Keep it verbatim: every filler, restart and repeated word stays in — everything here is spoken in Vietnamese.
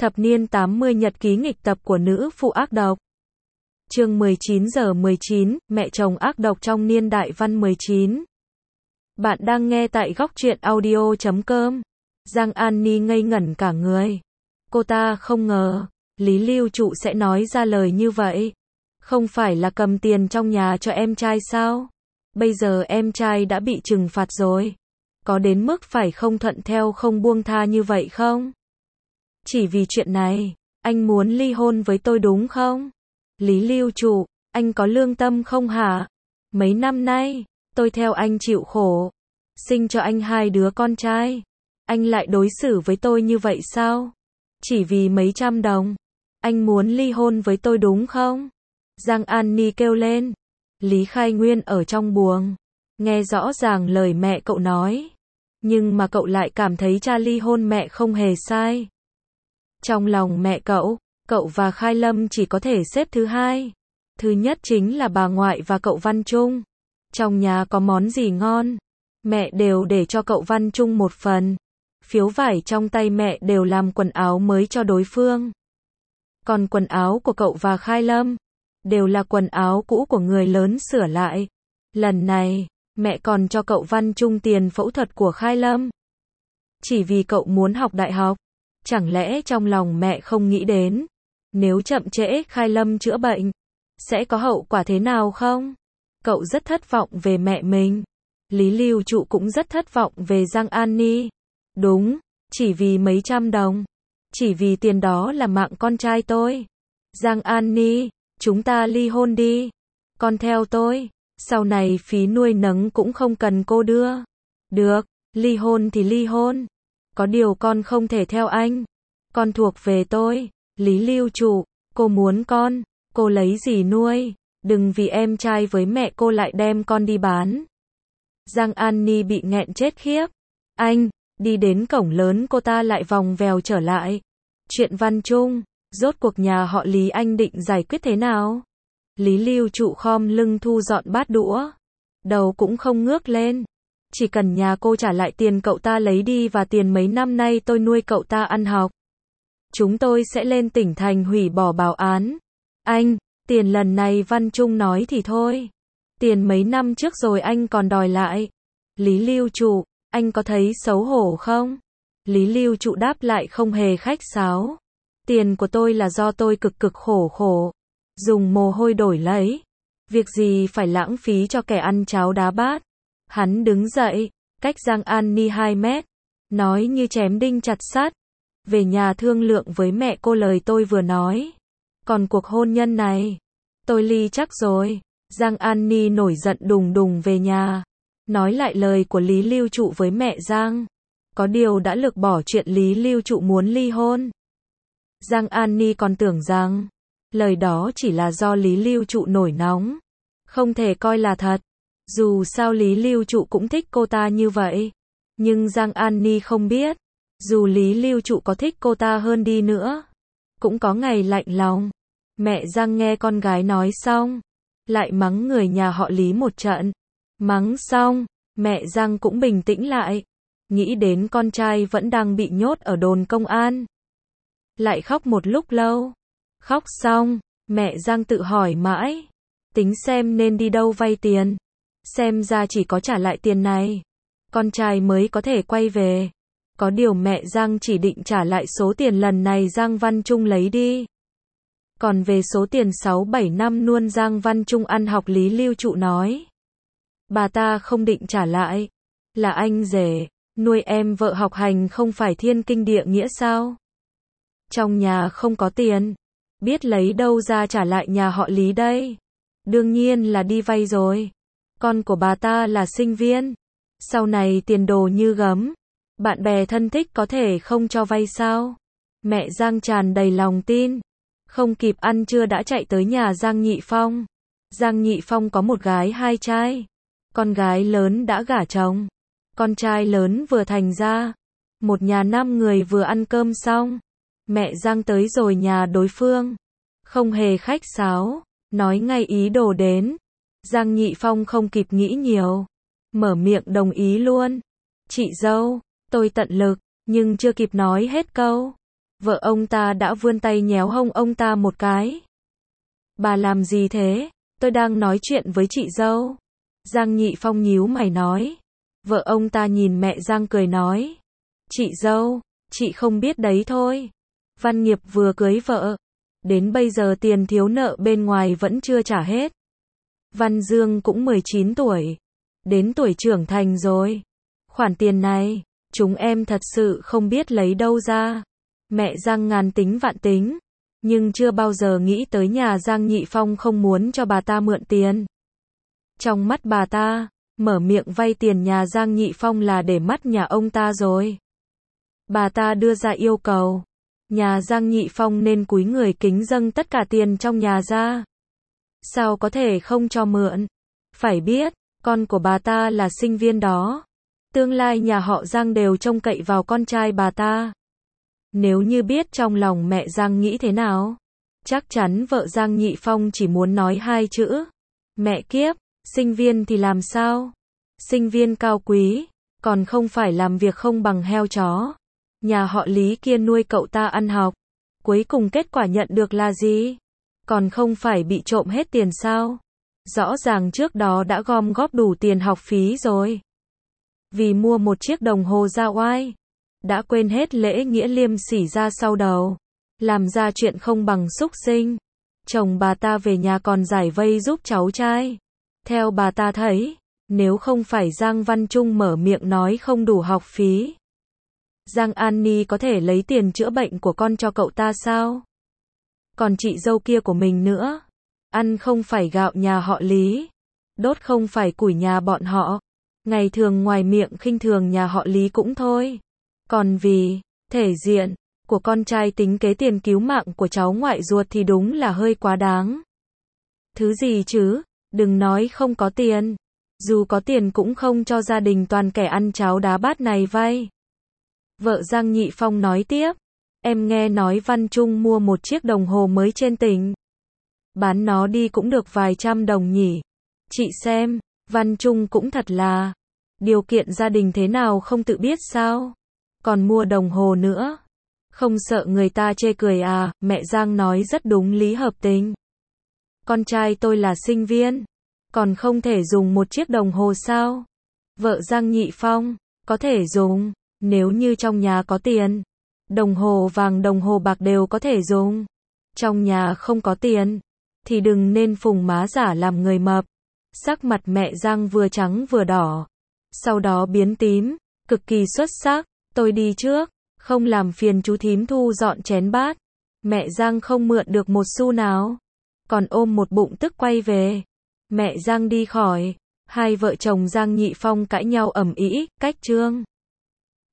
Thập niên tám mươi nhật ký nghịch tập của nữ phụ ác độc. Chương mười chín giờ mười chín, mẹ chồng ác độc trong niên đại văn mười chín. Bạn đang nghe tại góc truyện audio chấm com. Giang An Ni ngây ngẩn cả người. Cô ta không ngờ, Lý Lưu Trụ sẽ nói ra lời như vậy. Không phải là cầm tiền trong nhà cho em trai sao? Bây giờ em trai đã bị trừng phạt rồi. Có đến mức phải không thuận theo không buông tha như vậy không? Chỉ vì chuyện này, anh muốn ly hôn với tôi đúng không? Lý Lưu Trụ, anh có lương tâm không hả? Mấy năm nay, tôi theo anh chịu khổ, sinh cho anh hai đứa con trai. Anh lại đối xử với tôi như vậy sao? Chỉ vì mấy trăm đồng, anh muốn ly hôn với tôi đúng không? Giang An Ni kêu lên. Lý Khai Nguyên ở trong buồng, nghe rõ ràng lời mẹ cậu nói. Nhưng mà cậu lại cảm thấy cha ly hôn mẹ không hề sai. Trong lòng mẹ cậu, cậu và Khai Lâm chỉ có thể xếp thứ hai. Thứ nhất chính là bà ngoại và cậu Văn Trung. Trong nhà có món gì ngon, mẹ đều để cho cậu Văn Trung một phần. Phiếu vải trong tay mẹ đều làm quần áo mới cho đối phương. Còn quần áo của cậu và Khai Lâm đều là quần áo cũ của người lớn sửa lại. Lần này, mẹ còn cho cậu Văn Trung tiền phẫu thuật của Khai Lâm. Chỉ vì cậu muốn học đại học. Chẳng lẽ trong lòng mẹ không nghĩ đến, nếu chậm trễ Khai Lâm chữa bệnh, sẽ có hậu quả thế nào không? Cậu rất thất vọng về mẹ mình. Lý Lưu Trụ cũng rất thất vọng về Giang An Ni. Đúng, chỉ vì mấy trăm đồng. Chỉ vì tiền đó là mạng con trai tôi. Giang An Ni, chúng ta ly hôn đi. Con theo tôi, sau này phí nuôi nấng cũng không cần cô đưa. Được, ly hôn thì ly hôn. Có điều con không thể theo anh. Con thuộc về tôi. Lý Lưu Trụ, cô muốn con, cô lấy gì nuôi? Đừng vì em trai với mẹ cô lại đem con đi bán. Giang An Ni bị nghẹn chết khiếp. Anh, đi đến cổng lớn cô ta lại vòng vèo trở lại. Chuyện Văn Trung, rốt cuộc nhà họ Lý anh định giải quyết thế nào? Lý Lưu Trụ khom lưng thu dọn bát đũa. Đầu cũng không ngước lên. Chỉ cần nhà cô trả lại tiền cậu ta lấy đi và tiền mấy năm nay tôi nuôi cậu ta ăn học, chúng tôi sẽ lên tỉnh thành hủy bỏ báo án. Anh, tiền lần này Văn Trung nói thì thôi. Tiền mấy năm trước rồi anh còn đòi lại. Lý Lưu Trụ, anh có thấy xấu hổ không? Lý Lưu Trụ đáp lại không hề khách sáo. Tiền của tôi là do tôi cực cực khổ khổ, dùng mồ hôi đổi lấy. Việc gì phải lãng phí cho kẻ ăn cháo đá bát. Hắn đứng dậy, cách Giang An Ni hai mét, nói như chém đinh chặt sắt. Về nhà thương lượng với mẹ cô lời tôi vừa nói. Còn cuộc hôn nhân này, tôi ly chắc rồi. Giang An Ni nổi giận đùng đùng về nhà, nói lại lời của Lý Lưu Trụ với mẹ Giang. Có điều đã lược bỏ chuyện Lý Lưu Trụ muốn ly hôn. Giang An Ni còn tưởng rằng, lời đó chỉ là do Lý Lưu Trụ nổi nóng, không thể coi là thật. Dù sao Lý Lưu Trụ cũng thích cô ta như vậy. Nhưng Giang An Ni không biết, dù Lý Lưu Trụ có thích cô ta hơn đi nữa, cũng có ngày lạnh lòng. Mẹ Giang nghe con gái nói xong, lại mắng người nhà họ Lý một trận. Mắng xong, mẹ Giang cũng bình tĩnh lại. Nghĩ đến con trai vẫn đang bị nhốt ở đồn công an. Lại khóc một lúc lâu. Khóc xong, mẹ Giang tự hỏi mãi, tính xem nên đi đâu vay tiền. Xem ra chỉ có trả lại tiền này, con trai mới có thể quay về. Có điều mẹ Giang chỉ định trả lại số tiền lần này Giang Văn Trung lấy đi. Còn về số tiền sáu bảy năm nuôi Giang Văn Trung ăn học Lý Lưu Trụ nói, bà ta không định trả lại. Là anh rể, nuôi em vợ học hành không phải thiên kinh địa nghĩa sao? Trong nhà không có tiền, biết lấy đâu ra trả lại nhà họ Lý đây? Đương nhiên là đi vay rồi. Con của bà ta là sinh viên, sau này tiền đồ như gấm. Bạn bè thân thích có thể không cho vay sao? Mẹ Giang tràn đầy lòng tin. Không kịp ăn trưa đã chạy tới nhà Giang Nhị Phong. Giang Nhị Phong có một gái hai trai. Con gái lớn đã gả chồng, con trai lớn vừa thành ra. Một nhà năm người vừa ăn cơm xong, mẹ Giang tới rồi nhà đối phương. Không hề khách sáo, nói ngay ý đồ đến. Giang Nhị Phong không kịp nghĩ nhiều, mở miệng đồng ý luôn. Chị dâu, tôi tận lực, nhưng chưa kịp nói hết câu, Vợ ông ta đã vươn tay nhéo hông ông ta một cái. Bà làm gì thế? Tôi đang nói chuyện với chị dâu. Giang Nhị Phong nhíu mày nói. Vợ ông ta nhìn mẹ Giang cười nói. Chị dâu, chị không biết đấy thôi. Văn Nghiệp vừa cưới vợ. Đến bây giờ tiền thiếu nợ bên ngoài vẫn chưa trả hết. Văn Dương cũng mười chín tuổi. Đến tuổi trưởng thành rồi. Khoản tiền này, chúng em thật sự không biết lấy đâu ra. Mẹ Giang ngàn tính vạn tính. Nhưng chưa bao giờ nghĩ tới nhà Giang Nhị Phong không muốn cho bà ta mượn tiền. Trong mắt bà ta, mở miệng vay tiền nhà Giang Nhị Phong là để mắt nhà ông ta rồi. Bà ta đưa ra yêu cầu. Nhà Giang Nhị Phong nên cúi người kính dâng tất cả tiền trong nhà ra. Sao có thể không cho mượn? Phải biết, con của bà ta là sinh viên đó. Tương lai nhà họ Giang đều trông cậy vào con trai bà ta. Nếu như biết trong lòng mẹ Giang nghĩ thế nào, chắc chắn vợ Giang Nhị Phong chỉ muốn nói hai chữ. Mẹ kiếp, sinh viên thì làm sao? Sinh viên cao quý, còn không phải làm việc không bằng heo chó. Nhà họ Lý kia nuôi cậu ta ăn học. Cuối cùng kết quả nhận được là gì? Còn không phải bị trộm hết tiền sao? Rõ ràng trước đó đã gom góp đủ tiền học phí rồi. Vì mua một chiếc đồng hồ ra oai. Đã quên hết lễ nghĩa liêm sỉ ra sau đầu. Làm ra chuyện không bằng súc sinh. Chồng bà ta về nhà còn giải vây giúp cháu trai. Theo bà ta thấy, nếu không phải Giang Văn Trung mở miệng nói không đủ học phí, Giang An Ni có thể lấy tiền chữa bệnh của con cho cậu ta sao? Còn chị dâu kia của mình nữa. Ăn không phải gạo nhà họ Lý. Đốt không phải củi nhà bọn họ. Ngày thường ngoài miệng khinh thường nhà họ Lý cũng thôi. Còn vì thể diện của con trai tính kế tiền cứu mạng của cháu ngoại ruột thì đúng là hơi quá đáng. Thứ gì chứ? Đừng nói không có tiền. Dù có tiền cũng không cho gia đình toàn kẻ ăn cháo đá bát này vay. Vợ Giang Nhị Phong nói tiếp. Em nghe nói Văn Trung mua một chiếc đồng hồ mới trên tỉnh. Bán nó đi cũng được vài trăm đồng nhỉ. Chị xem, Văn Trung cũng thật là. Điều kiện gia đình thế nào không tự biết sao? Còn mua đồng hồ nữa. Không sợ người ta chê cười à? Mẹ Giang nói rất đúng lý hợp tình. Con trai tôi là sinh viên. Còn không thể dùng một chiếc đồng hồ sao? Vợ Giang Nhị Phong, có thể dùng. Nếu như trong nhà có tiền. Đồng hồ vàng đồng hồ bạc đều có thể dùng. Trong nhà không có tiền. Thì đừng nên phùng má giả làm người mập. Sắc mặt mẹ Giang vừa trắng vừa đỏ. Sau đó biến tím. Cực kỳ xuất sắc. Tôi đi trước. Không làm phiền chú thím thu dọn chén bát. Mẹ Giang không mượn được một xu nào. Còn ôm một bụng tức quay về. Mẹ Giang đi khỏi. Hai vợ chồng Giang Nhị Phong cãi nhau ầm ĩ, cách chương.